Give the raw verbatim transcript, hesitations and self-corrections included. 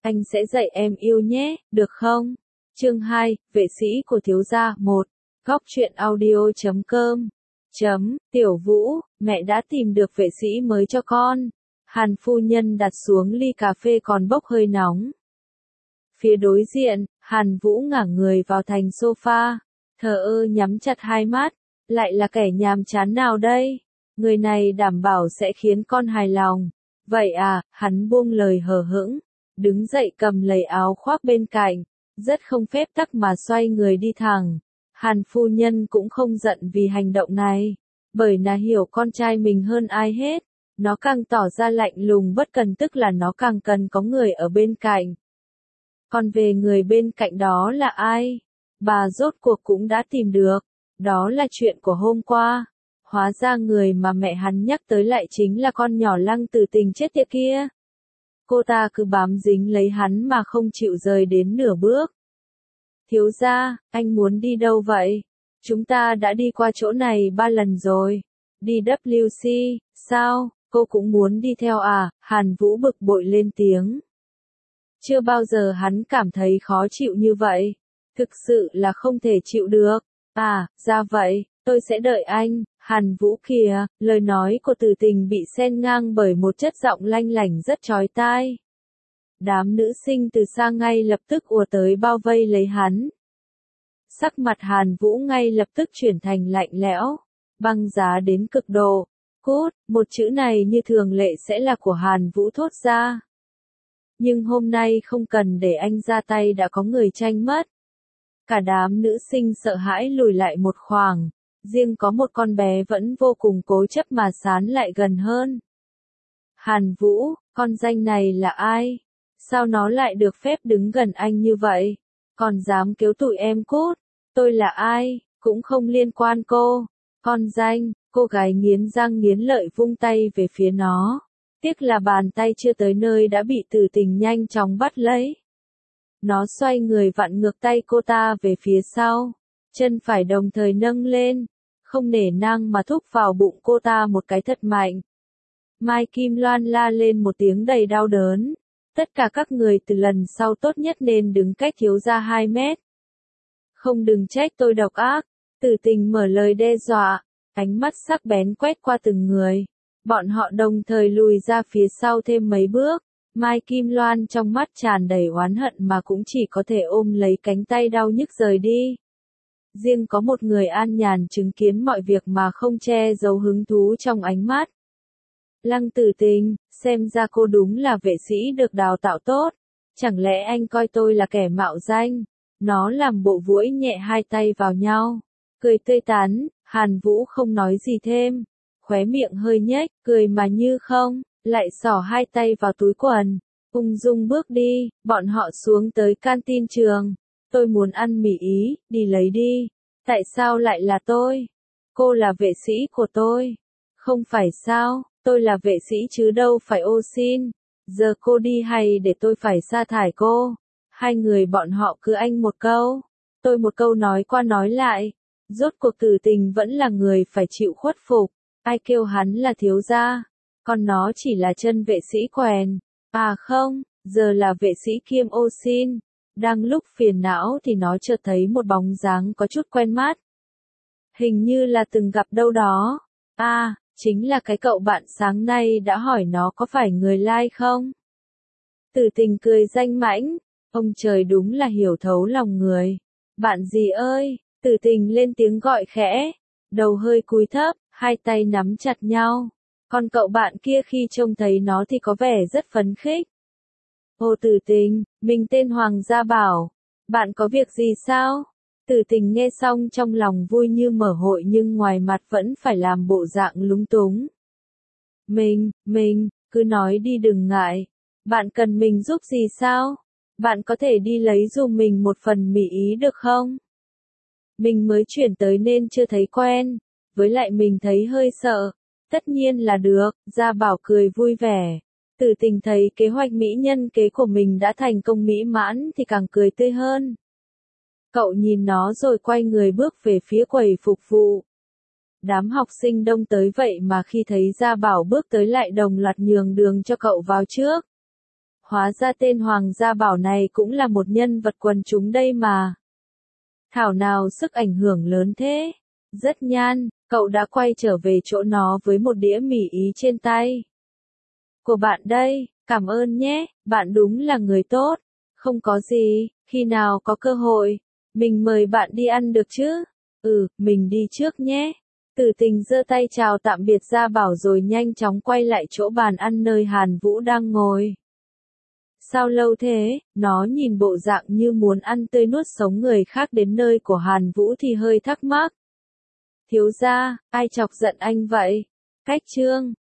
anh sẽ dạy em yêu nhé, được không? Chương hai, vệ sĩ của thiếu gia một. Góc truyện audio chấm com. Chấm, Tiểu Vũ, mẹ đã tìm được vệ sĩ mới cho con. Hàn phu nhân đặt xuống ly cà phê còn bốc hơi nóng. Phía đối diện, Hàn Vũ ngả người vào thành sofa, thờ ơ nhắm chặt hai mắt, lại là kẻ nhàm chán nào đây? Người này đảm bảo sẽ khiến con hài lòng. Vậy à, hắn buông lời hờ hững, đứng dậy cầm lấy áo khoác bên cạnh, rất không phép tắc mà xoay người đi thẳng. Hàn phu nhân cũng không giận vì hành động này, bởi nó hiểu con trai mình hơn ai hết. Nó càng tỏ ra lạnh lùng bất cần tức là nó càng cần có người ở bên cạnh. Còn về người bên cạnh đó là ai? Bà rốt cuộc cũng đã tìm được. Đó là chuyện của hôm qua. Hóa ra người mà mẹ hắn nhắc tới lại chính là con nhỏ Lăng Tử Tình chết tiệt kia. Cô ta cứ bám dính lấy hắn mà không chịu rời đến nửa bước. Thiếu gia, anh muốn đi đâu vậy? Chúng ta đã đi qua chỗ này ba lần rồi. Đi W C, sao? Cô cũng muốn đi theo à? Hàn Vũ bực bội lên tiếng. Chưa bao giờ hắn cảm thấy khó chịu như vậy. Thực sự là không thể chịu được. À, ra vậy, tôi sẽ đợi anh. Hàn Vũ kìa, lời nói của Tử Tình bị xen ngang bởi một chất giọng lanh lảnh rất chói tai. Đám nữ sinh từ xa ngay lập tức ùa tới bao vây lấy hắn. Sắc mặt Hàn Vũ ngay lập tức chuyển thành lạnh lẽo, băng giá đến cực độ. Cút, một chữ này như thường lệ sẽ là của Hàn Vũ thốt ra. Nhưng hôm nay không cần để anh ra tay đã có người tranh mất. Cả đám nữ sinh sợ hãi lùi lại một khoảng, riêng có một con bé vẫn vô cùng cố chấp mà sán lại gần hơn. Hàn Vũ, con danh này là ai? Sao nó lại được phép đứng gần anh như vậy? Còn dám kêu tụi em cút? Tôi là ai? Cũng không liên quan cô. Con danh, cô gái nghiến răng nghiến lợi vung tay về phía nó. Tiếc là bàn tay chưa tới nơi đã bị Tử Tình nhanh chóng bắt lấy. Nó xoay người vặn ngược tay cô ta về phía sau. Chân phải đồng thời nâng lên. Không nể nang mà thúc vào bụng cô ta một cái thật mạnh. Mai Kim Loan la lên một tiếng đầy đau đớn. Tất cả các người từ lần sau tốt nhất nên đứng cách thiếu gia hai mét. Không đừng trách tôi độc ác. Tử Tình mở lời đe dọa. Ánh mắt sắc bén quét qua từng người. Bọn họ đồng thời lùi ra phía sau thêm mấy bước. Mai Kim Loan trong mắt tràn đầy oán hận mà cũng chỉ có thể ôm lấy cánh tay đau nhức rời đi. Riêng có một người an nhàn chứng kiến mọi việc mà không che giấu hứng thú trong ánh mắt. Lăng Tử Tình, xem ra cô đúng là vệ sĩ được đào tạo tốt. Chẳng lẽ anh coi tôi là kẻ mạo danh? Nó làm bộ vuỗi nhẹ hai tay vào nhau. Cười tươi tắn, Hàn Vũ không nói gì thêm. Khóe miệng hơi nhếch, cười mà như không, lại xỏ hai tay vào túi quần. Ung dung bước đi, bọn họ xuống tới canteen trường. Tôi muốn ăn mì Ý, đi lấy đi. Tại sao lại là tôi? Cô là vệ sĩ của tôi. Không phải sao, tôi là vệ sĩ chứ đâu phải ô xin. Giờ cô đi hay để tôi phải sa thải cô? Hai người bọn họ cứ anh một câu, tôi một câu nói qua nói lại. Rốt cuộc Tử Tình vẫn là người phải chịu khuất phục. Ai kêu hắn là thiếu gia? Còn nó chỉ là chân vệ sĩ quèn. À không, giờ là vệ sĩ kiêm ô xin. Đang lúc phiền não thì nó chợt thấy một bóng dáng có chút quen mắt. Hình như là từng gặp đâu đó. À, chính là cái cậu bạn sáng nay đã hỏi nó có phải người lai không? Tử Tình cười danh mãnh. Ông trời đúng là hiểu thấu lòng người. Bạn gì ơi? Tử Tình lên tiếng gọi khẽ. Đầu hơi cúi thấp, hai tay nắm chặt nhau. Còn cậu bạn kia khi trông thấy nó thì có vẻ rất phấn khích. Ô Tử Tình, mình tên Hoàng Gia Bảo. Bạn có việc gì sao? Tử Tình nghe xong trong lòng vui như mở hội nhưng ngoài mặt vẫn phải làm bộ dạng lúng túng. Mình, mình, cứ nói đi đừng ngại. Bạn cần mình giúp gì sao? Bạn có thể đi lấy giùm mình một phần mì Ý được không? Mình mới chuyển tới nên chưa thấy quen. Với lại mình thấy hơi sợ. Tất nhiên là được, Gia Bảo cười vui vẻ. Tử Tình thấy kế hoạch mỹ nhân kế của mình đã thành công mỹ mãn thì càng cười tươi hơn. Cậu nhìn nó rồi quay người bước về phía quầy phục vụ. Đám học sinh đông tới vậy mà khi thấy Gia Bảo bước tới lại đồng loạt nhường đường cho cậu vào trước. hóa ra tên Hoàng Gia Bảo này cũng là một nhân vật quần chúng đây mà. Thảo nào sức ảnh hưởng lớn thế. Rất nhan, cậu đã quay trở về chỗ nó với một đĩa mì Ý trên tay. Của bạn đây, cảm ơn nhé, bạn đúng là người tốt. Không có gì, khi nào có cơ hội, mình mời bạn đi ăn được chứ? Ừ, mình đi trước nhé. Tử Tình giơ tay chào tạm biệt Gia Bảo rồi nhanh chóng quay lại chỗ bàn ăn nơi Hàn Vũ đang ngồi. Sao lâu thế, nó nhìn bộ dạng như muốn ăn tươi nuốt sống người khác đến nơi của Hàn Vũ thì hơi thắc mắc. Thiếu gia, ai chọc giận anh vậy? Cách Trương,